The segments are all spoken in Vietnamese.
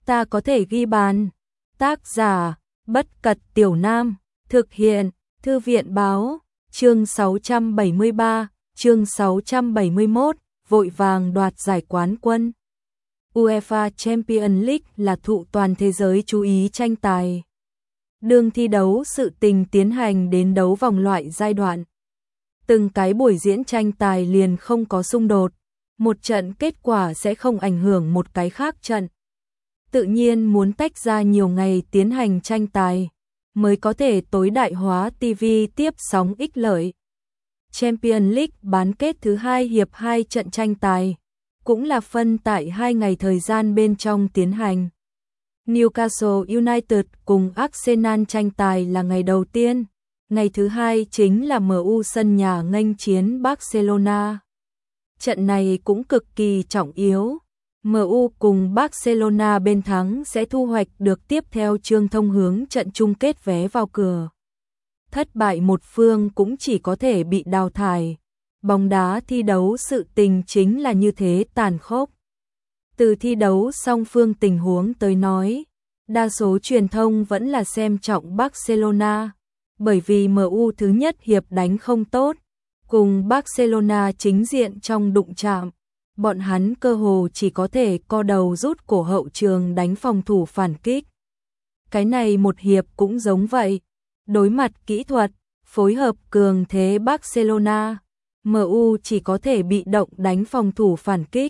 ta có thể ghi bàn. Tác giả, Bất Cật Tiểu Nam, thực hiện, Thư viện Báo, chương 673, chương 671, vội vàng đoạt giải quán quân. UEFA Champions League là thụ toàn thế giới chú ý tranh tài. Đường thi đấu sự tình tiến hành đến đấu vòng loại giai đoạn. Từng cái buổi diễn tranh tài liền không có xung đột, một trận kết quả sẽ không ảnh hưởng một cái khác trận. Tự nhiên muốn tách ra nhiều ngày tiến hành tranh tài, mới có thể tối đại hóa TV tiếp sóng ích lợi. Champions League bán kết thứ 2 hiệp 2 trận tranh tài, cũng là phân tại 2 ngày thời gian bên trong tiến hành. Newcastle United cùng Arsenal tranh tài là ngày đầu tiên, ngày thứ 2 chính là MU sân nhà nghênh chiến Barcelona. Trận này cũng cực kỳ trọng yếu. MU cùng Barcelona bên thắng sẽ thu hoạch được tiếp theo chương thông hướng trận chung kết vé vào cửa. Thất bại một phương cũng chỉ có thể bị đào thải. Bóng đá thi đấu sự tình chính là như thế tàn khốc. Từ thi đấu song phương tình huống tới nói, đa số truyền thông vẫn là xem trọng Barcelona, bởi vì MU thứ nhất hiệp đánh không tốt, cùng Barcelona chính diện trong đụng chạm. Bọn hắn cơ hồ chỉ có thể co đầu rút cổ hậu trường đánh phòng thủ phản kích. Cái này một hiệp cũng giống vậy. Đối mặt kỹ thuật, phối hợp cường thế Barcelona, MU chỉ có thể bị động đánh phòng thủ phản kích.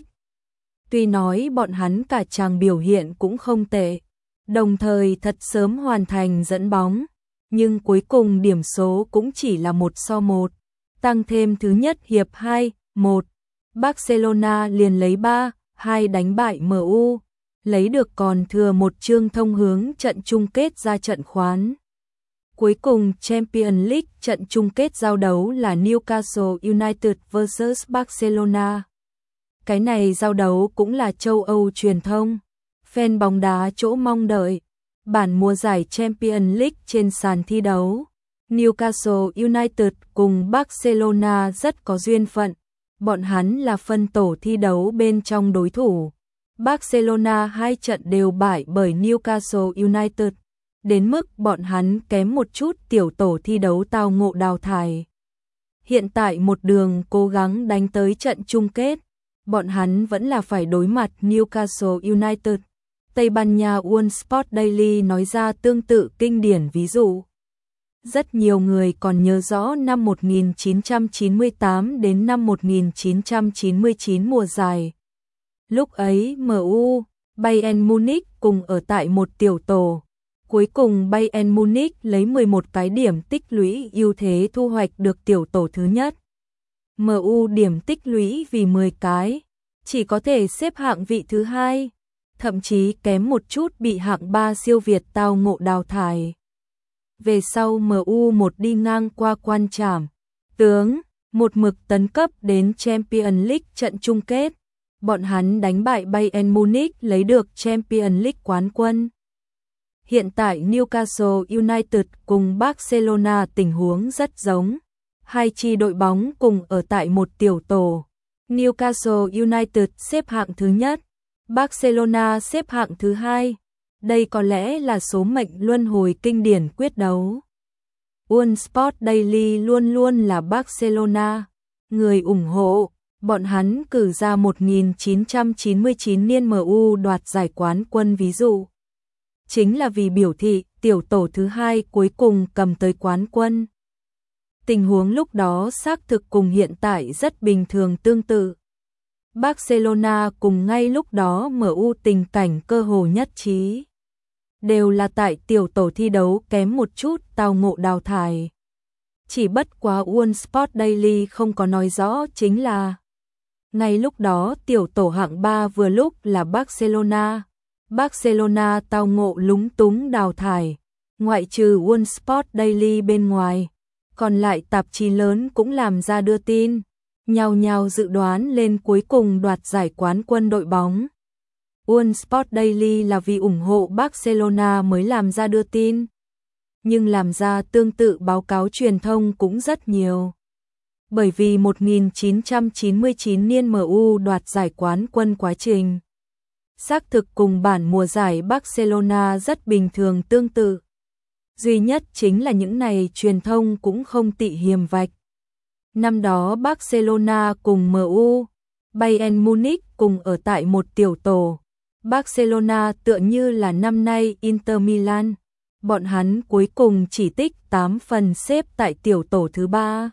Tuy nói bọn hắn cả chàng biểu hiện cũng không tệ, đồng thời thật sớm hoàn thành dẫn bóng, nhưng cuối cùng điểm số cũng chỉ là 1-1, tăng thêm thứ nhất hiệp 2-1. Barcelona liền lấy 3-2 đánh bại MU, lấy được còn thừa một chương thông hướng trận chung kết ra trận khoán. Cuối cùng Champions League trận chung kết giao đấu là Newcastle United vs Barcelona. Cái này giao đấu cũng là châu Âu truyền thông, fan bóng đá chỗ mong đợi. Bản mùa giải Champions League trên sàn thi đấu, Newcastle United cùng Barcelona rất có duyên phận. Bọn hắn là phân tổ thi đấu bên trong đối thủ. Barcelona 2 trận đều bại bởi Newcastle United, đến mức bọn hắn kém một chút tiểu tổ thi đấu tao ngộ đào thải. Hiện tại một đường cố gắng đánh tới trận chung kết, bọn hắn vẫn là phải đối mặt Newcastle United. Tây Ban Nha One Sport Daily nói ra tương tự kinh điển ví dụ. Rất nhiều người còn nhớ rõ năm 1998 đến năm 1999 mùa giải. Lúc ấy MU, Bayern Munich cùng ở tại một tiểu tổ. Cuối cùng Bayern Munich lấy 11 cái điểm tích lũy ưu thế thu hoạch được tiểu tổ thứ nhất. MU điểm tích lũy vì 10 cái, chỉ có thể xếp hạng vị thứ 2, thậm chí kém một chút bị hạng 3 siêu Việt tao ngộ đào thải. Về sau MU một đi ngang qua quan trảm, tướng, một mực tấn cấp đến Champions League trận chung kết. Bọn hắn đánh bại Bayern Munich lấy được Champions League quán quân. Hiện tại Newcastle United cùng Barcelona tình huống rất giống. Hai chi đội bóng cùng ở tại một tiểu tổ. Newcastle United xếp hạng thứ nhất, Barcelona xếp hạng thứ 2. Đây có lẽ là số mệnh luân hồi kinh điển quyết đấu. One Sport Daily luôn luôn là Barcelona người ủng hộ, bọn hắn cử ra 1999 niên MU đoạt giải quán quân ví dụ. Chính là vì biểu thị tiểu tổ thứ 2 cuối cùng cầm tới quán quân. Tình huống lúc đó xác thực cùng hiện tại rất bình thường tương tự. Barcelona cùng ngay lúc đó MU tình cảnh cơ hồ nhất trí. Đều là tại tiểu tổ thi đấu kém một chút tao ngộ đào thải. Chỉ bất quá One Sport Daily không có nói rõ chính là ngay lúc đó tiểu tổ hạng 3 vừa lúc là Barcelona. Barcelona tao ngộ lúng túng đào thải. Ngoại trừ One Sport Daily bên ngoài, còn lại tạp chí lớn cũng làm ra đưa tin, nhao nhao dự đoán lên cuối cùng đoạt giải quán quân đội bóng. One Sport Daily là vì ủng hộ Barcelona mới làm ra đưa tin, nhưng làm ra tương tự báo cáo truyền thông cũng rất nhiều. Bởi vì 1999 niên MU đoạt giải quán quân quá trình xác thực cùng bản mùa giải Barcelona rất bình thường tương tự. Duy nhất chính là những này truyền thông cũng không tị hiềm vạch. Năm đó Barcelona cùng MU, Bayern Munich cùng ở tại một tiểu tổ. Barcelona tựa như là năm nay Inter Milan. Bọn hắn cuối cùng chỉ tích 8 phần xếp tại tiểu tổ thứ 3.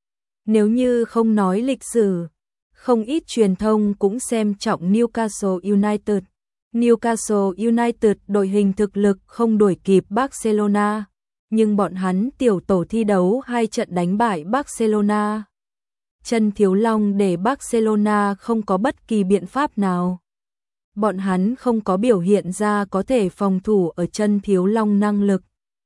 Nếu như không nói lịch sử, không ít truyền thông cũng xem trọng Newcastle United. Newcastle United đội hình thực lực không đuổi kịp Barcelona, nhưng bọn hắn tiểu tổ thi đấu 2 trận đánh bại Barcelona. Chân thiếu long để Barcelona không có bất kỳ biện pháp nào. Bọn hắn không có biểu hiện ra có thể phòng thủ ở chân thiếu long năng lực.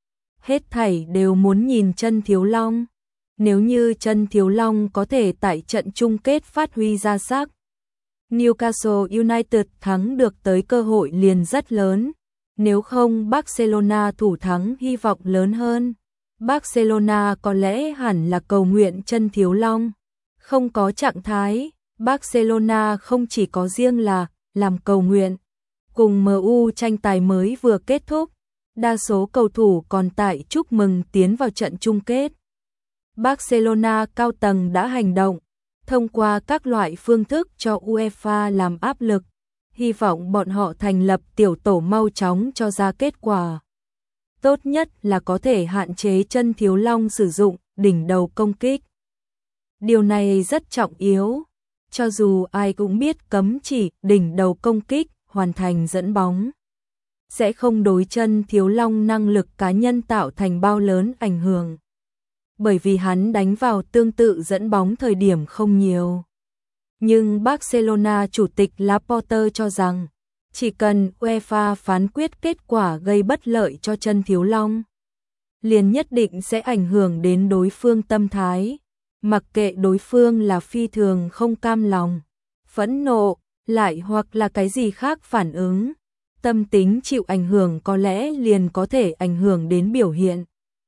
Hết thảy đều muốn nhìn chân thiếu long. Nếu như chân thiếu long có thể tại trận chung kết phát huy ra sắc, Newcastle United thắng được tới cơ hội liền rất lớn. Nếu không Barcelona thủ thắng hy vọng lớn hơn. Barcelona có lẽ hẳn là cầu nguyện chân thiếu long không có trạng thái. Barcelona không chỉ có riêng là làm cầu nguyện. Cùng MU tranh tài mới vừa kết thúc, đa số cầu thủ còn tại chúc mừng tiến vào trận chung kết. Barcelona cao tầng đã hành động, thông qua các loại phương thức cho UEFA làm áp lực, hy vọng bọn họ thành lập tiểu tổ mau chóng cho ra kết quả. Tốt nhất là có thể hạn chế chân thiếu long sử dụng đỉnh đầu công kích. Điều này rất trọng yếu, cho dù ai cũng biết cấm chỉ đỉnh đầu công kích hoàn thành dẫn bóng sẽ không đối chân thiếu long năng lực cá nhân tạo thành bao lớn ảnh hưởng. Bởi vì hắn đánh vào tương tự dẫn bóng thời điểm không nhiều. Nhưng Barcelona chủ tịch Laporte cho rằng, chỉ cần UEFA phán quyết kết quả gây bất lợi cho chân thiếu long, liền nhất định sẽ ảnh hưởng đến đối phương tâm thái. Mặc kệ đối phương là phi thường không cam lòng, phẫn nộ, lại hoặc là cái gì khác phản ứng, tâm tính chịu ảnh hưởng có lẽ liền có thể ảnh hưởng đến biểu hiện.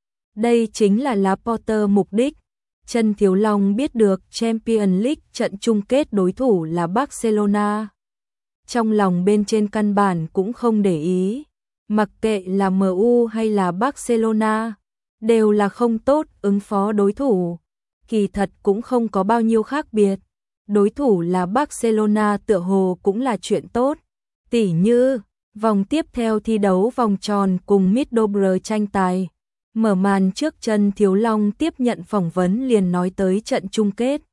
Đây chính là Laporte mục đích. Chân thiếu long biết được Champions League trận chung kết đối thủ là Barcelona. Trong lòng bên trên căn bản cũng không để ý. Mặc kệ là MU hay là Barcelona, đều là không tốt ứng phó đối thủ. Kỳ thật cũng không có bao nhiêu khác biệt. Đối thủ là Barcelona tựa hồ cũng là chuyện tốt. Tỉ như, vòng tiếp theo thi đấu vòng tròn cùng Middlesbrough tranh tài. Mở màn trước chân thiếu long tiếp nhận phỏng vấn liền nói tới trận chung kết.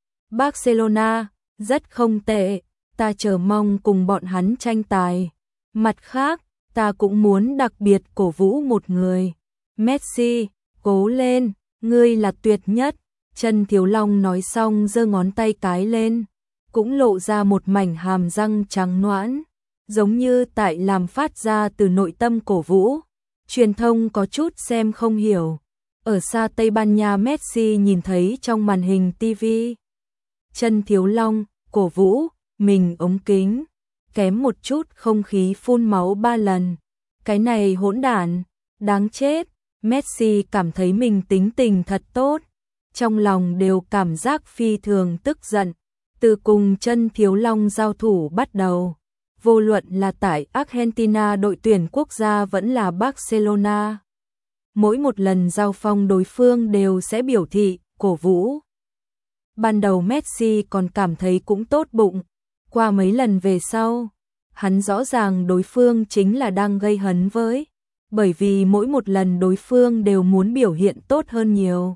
Barcelona, rất không tệ, ta chờ mong cùng bọn hắn tranh tài. Mặt khác, ta cũng muốn đặc biệt cổ vũ một người. Messi, cố lên, ngươi là tuyệt nhất. Chân thiếu long nói xong giơ ngón tay cái lên, cũng lộ ra một mảnh hàm răng trắng nõn, giống như tại làm phát ra từ nội tâm cổ vũ. Truyền thông có chút xem không hiểu. Ở xa Tây Ban Nha Messi nhìn thấy trong màn hình TV. Chân thiếu long, cổ vũ, mình ống kính. Kém một chút không khí phun máu 3 lần. Cái này hỗn đản, đáng chết. Messi cảm thấy mình tính tình thật tốt. Trong lòng đều cảm giác phi thường tức giận. Từ cùng chân thiếu long giao thủ bắt đầu. Vô luận là tại Argentina đội tuyển quốc gia vẫn là Barcelona. Mỗi một lần giao phong đối phương đều sẽ biểu thị, cổ vũ. Ban đầu Messi còn cảm thấy cũng tốt bụng. Qua mấy lần về sau, hắn rõ ràng đối phương chính là đang gây hấn với. Bởi vì mỗi một lần đối phương đều muốn biểu hiện tốt hơn nhiều.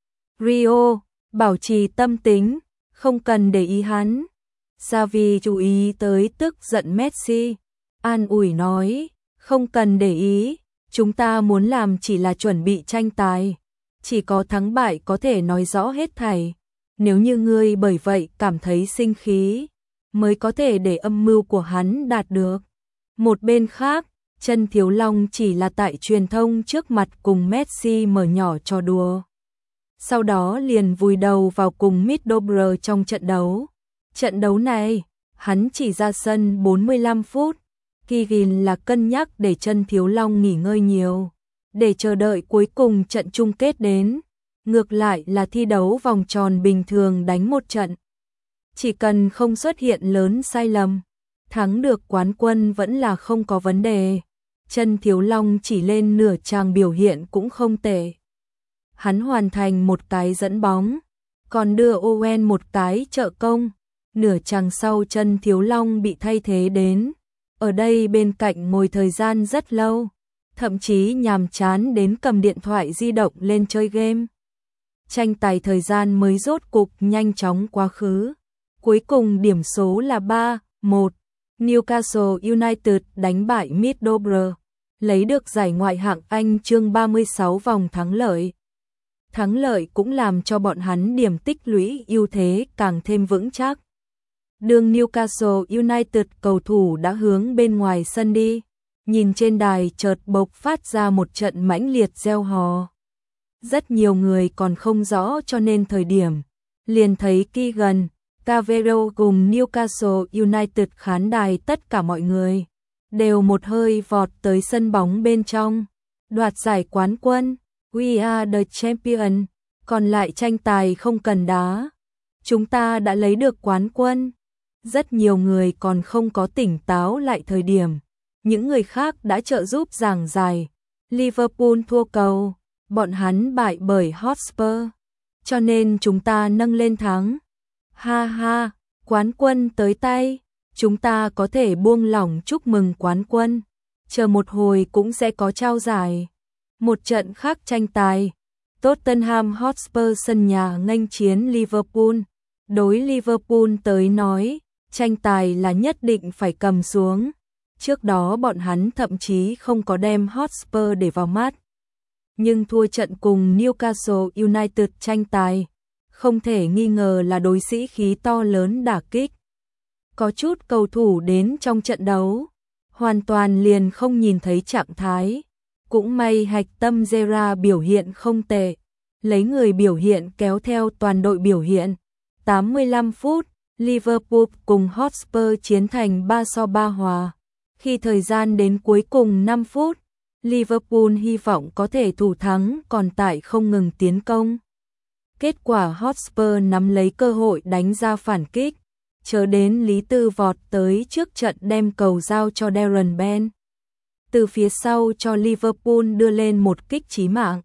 Rio, bảo trì tâm tính, không cần để ý hắn. Xavi chú ý tới tức giận Messi, an ủi nói, không cần để ý, chúng ta muốn làm chỉ là chuẩn bị tranh tài, chỉ có thắng bại có thể nói rõ hết thảy, nếu như ngươi bởi vậy cảm thấy sinh khí, mới có thể để âm mưu của hắn đạt được. Một bên khác, chân thiếu long chỉ là tại truyền thông trước mặt cùng Messi mở nhỏ trò đùa. Sau đó liền vùi đầu vào cùng Middlesbrough trong trận đấu. Trận đấu này, hắn chỉ ra sân 45 phút, Kevin là cân nhắc để chân thiếu long nghỉ ngơi nhiều, để chờ đợi cuối cùng trận chung kết đến. Ngược lại là thi đấu vòng tròn bình thường đánh một trận. Chỉ cần không xuất hiện lớn sai lầm, thắng được quán quân vẫn là không có vấn đề. Chân Thiếu Long chỉ lên nửa chàng biểu hiện cũng không tệ. Hắn hoàn thành một cái dẫn bóng, còn đưa Owen một cái trợ công. Nửa chàng sau Chân Thiếu Long bị thay thế đến. Ở đây bên cạnh ngồi thời gian rất lâu, thậm chí nhàm chán đến cầm điện thoại di động lên chơi game. Tranh tài thời gian mới rốt cục nhanh chóng quá khứ. Cuối cùng điểm số là 3-1. Newcastle United đánh bại Middlesbrough, lấy được giải Ngoại hạng Anh chương 36 vòng thắng lợi. Thắng lợi cũng làm cho bọn hắn điểm tích lũy ưu thế càng thêm vững chắc. Đường Newcastle United cầu thủ đã hướng bên ngoài sân đi, nhìn trên đài chợt bộc phát ra một trận mãnh liệt reo hò. Rất nhiều người còn không rõ cho nên thời điểm, liền thấy Keegan Cavero cùng Newcastle United khán đài tất cả mọi người đều một hơi vọt tới sân bóng bên trong, đoạt giải quán quân, We are the champion, còn lại tranh tài không cần đá. Chúng ta đã lấy được quán quân. Rất nhiều người còn không có tỉnh táo lại thời điểm, những người khác đã trợ giúp giảng giải. Liverpool thua cầu, bọn hắn bại bởi Hotspur, cho nên chúng ta nâng lên thắng. Ha ha, quán quân tới tay, chúng ta có thể buông lỏng chúc mừng quán quân. Chờ một hồi cũng sẽ có trao giải. Một trận khác tranh tài, Tottenham Hotspur sân nhà nghênh chiến Liverpool. Đối Liverpool tới nói, tranh tài là nhất định phải cầm xuống. Trước đó bọn hắn thậm chí không có đem Hotspur để vào mắt. Nhưng thua trận cùng Newcastle United tranh tài, không thể nghi ngờ là đối sĩ khí to lớn đả kích. Có chút cầu thủ đến trong trận đấu, hoàn toàn liền không nhìn thấy trạng thái. Cũng may hạch tâm Zera biểu hiện không tệ, lấy người biểu hiện kéo theo toàn đội biểu hiện. 85 phút, Liverpool cùng Hotspur chiến thành 3-3 hòa. Khi thời gian đến cuối cùng 5 phút, Liverpool hy vọng có thể thủ thắng còn tại không ngừng tiến công. Kết quả Hotspur nắm lấy cơ hội đánh ra phản kích, chờ đến Lý Tư vọt tới trước trận đem cầu giao cho Darren Bent. Từ phía sau cho Liverpool đưa lên một kích chí mạng.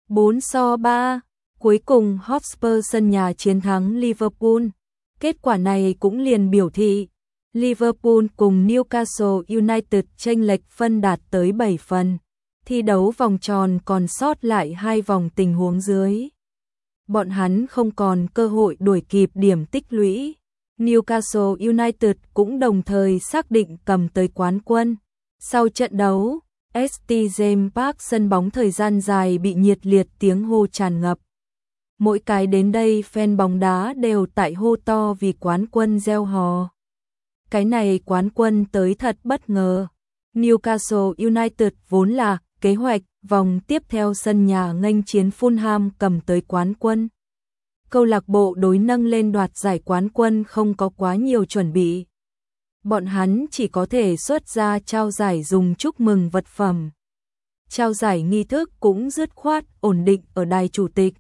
4-3, cuối cùng Hotspur sân nhà chiến thắng Liverpool. Kết quả này cũng liền biểu thị Liverpool cùng Newcastle United chênh lệch phân đạt tới 7 phần. Thi đấu vòng tròn còn sót lại 2 vòng tình huống dưới. Bọn hắn không còn cơ hội đuổi kịp điểm tích lũy. Newcastle United cũng đồng thời xác định cầm tới quán quân. Sau trận đấu, St James Park sân bóng thời gian dài bị nhiệt liệt tiếng hô tràn ngập. Mỗi cái đến đây fan bóng đá đều tại hô to vì quán quân reo hò. Cái này quán quân tới thật bất ngờ. Newcastle United vốn là kế hoạch vòng tiếp theo sân nhà nghênh chiến Fulham cầm tới quán quân. Câu lạc bộ đối nâng lên đoạt giải quán quân không có quá nhiều chuẩn bị. Bọn hắn chỉ có thể xuất ra trao giải dùng chúc mừng vật phẩm. Trao giải nghi thức cũng dứt khoát ổn định ở đài chủ tịch.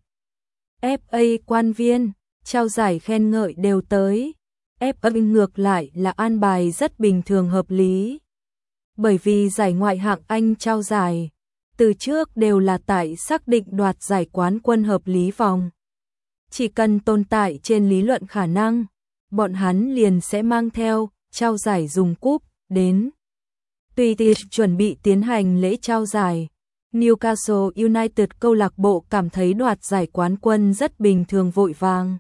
FA quan viên, trao giải khen ngợi đều tới. FA ngược lại là an bài rất bình thường hợp lý. Bởi vì giải Ngoại hạng Anh trao giải, từ trước đều là tại xác định đoạt giải quán quân hợp lý vòng. Chỉ cần tồn tại trên lý luận khả năng, bọn hắn liền sẽ mang theo trao giải dùng cúp đến. Tùy tiệc chuẩn bị tiến hành lễ trao giải, Newcastle United câu lạc bộ cảm thấy đoạt giải quán quân rất bình thường vội vàng.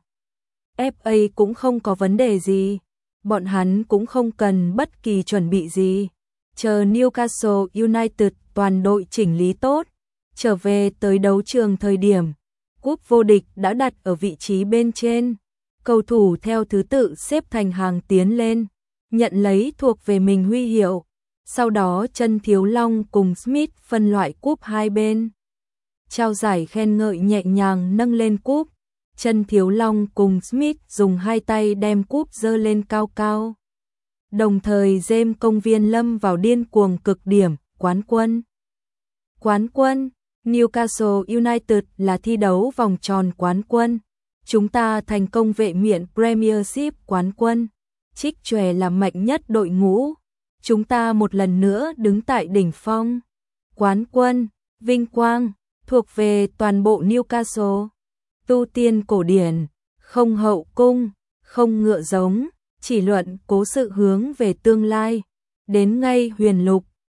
FA cũng không có vấn đề gì, bọn hắn cũng không cần bất kỳ chuẩn bị gì. Chờ Newcastle United toàn đội chỉnh lý tốt, trở về tới đấu trường thời điểm, cúp vô địch đã đặt ở vị trí bên trên. Cầu thủ theo thứ tự xếp thành hàng tiến lên, nhận lấy thuộc về mình huy hiệu. Sau đó Chân Thiếu Long cùng Smith phân loại cúp hai bên. Trao giải khen ngợi nhẹ nhàng nâng lên cúp. Chân Thiếu Long cùng Smith dùng hai tay đem cúp giơ lên cao cao. Đồng thời James công viên lâm vào điên cuồng cực điểm, quán quân. Quán quân, Newcastle United là thi đấu vòng tròn quán quân. Chúng ta thành công vệ miện Premiership quán quân. trích chòe là mạnh nhất đội ngũ. Chúng ta một lần nữa đứng tại đỉnh phong. Quán quân, vinh quang, thuộc về toàn bộ Newcastle. Tu tiên cổ điển, không hậu cung, không ngựa giống, chỉ luận cố sự hướng về tương lai. Đến ngay huyền lục,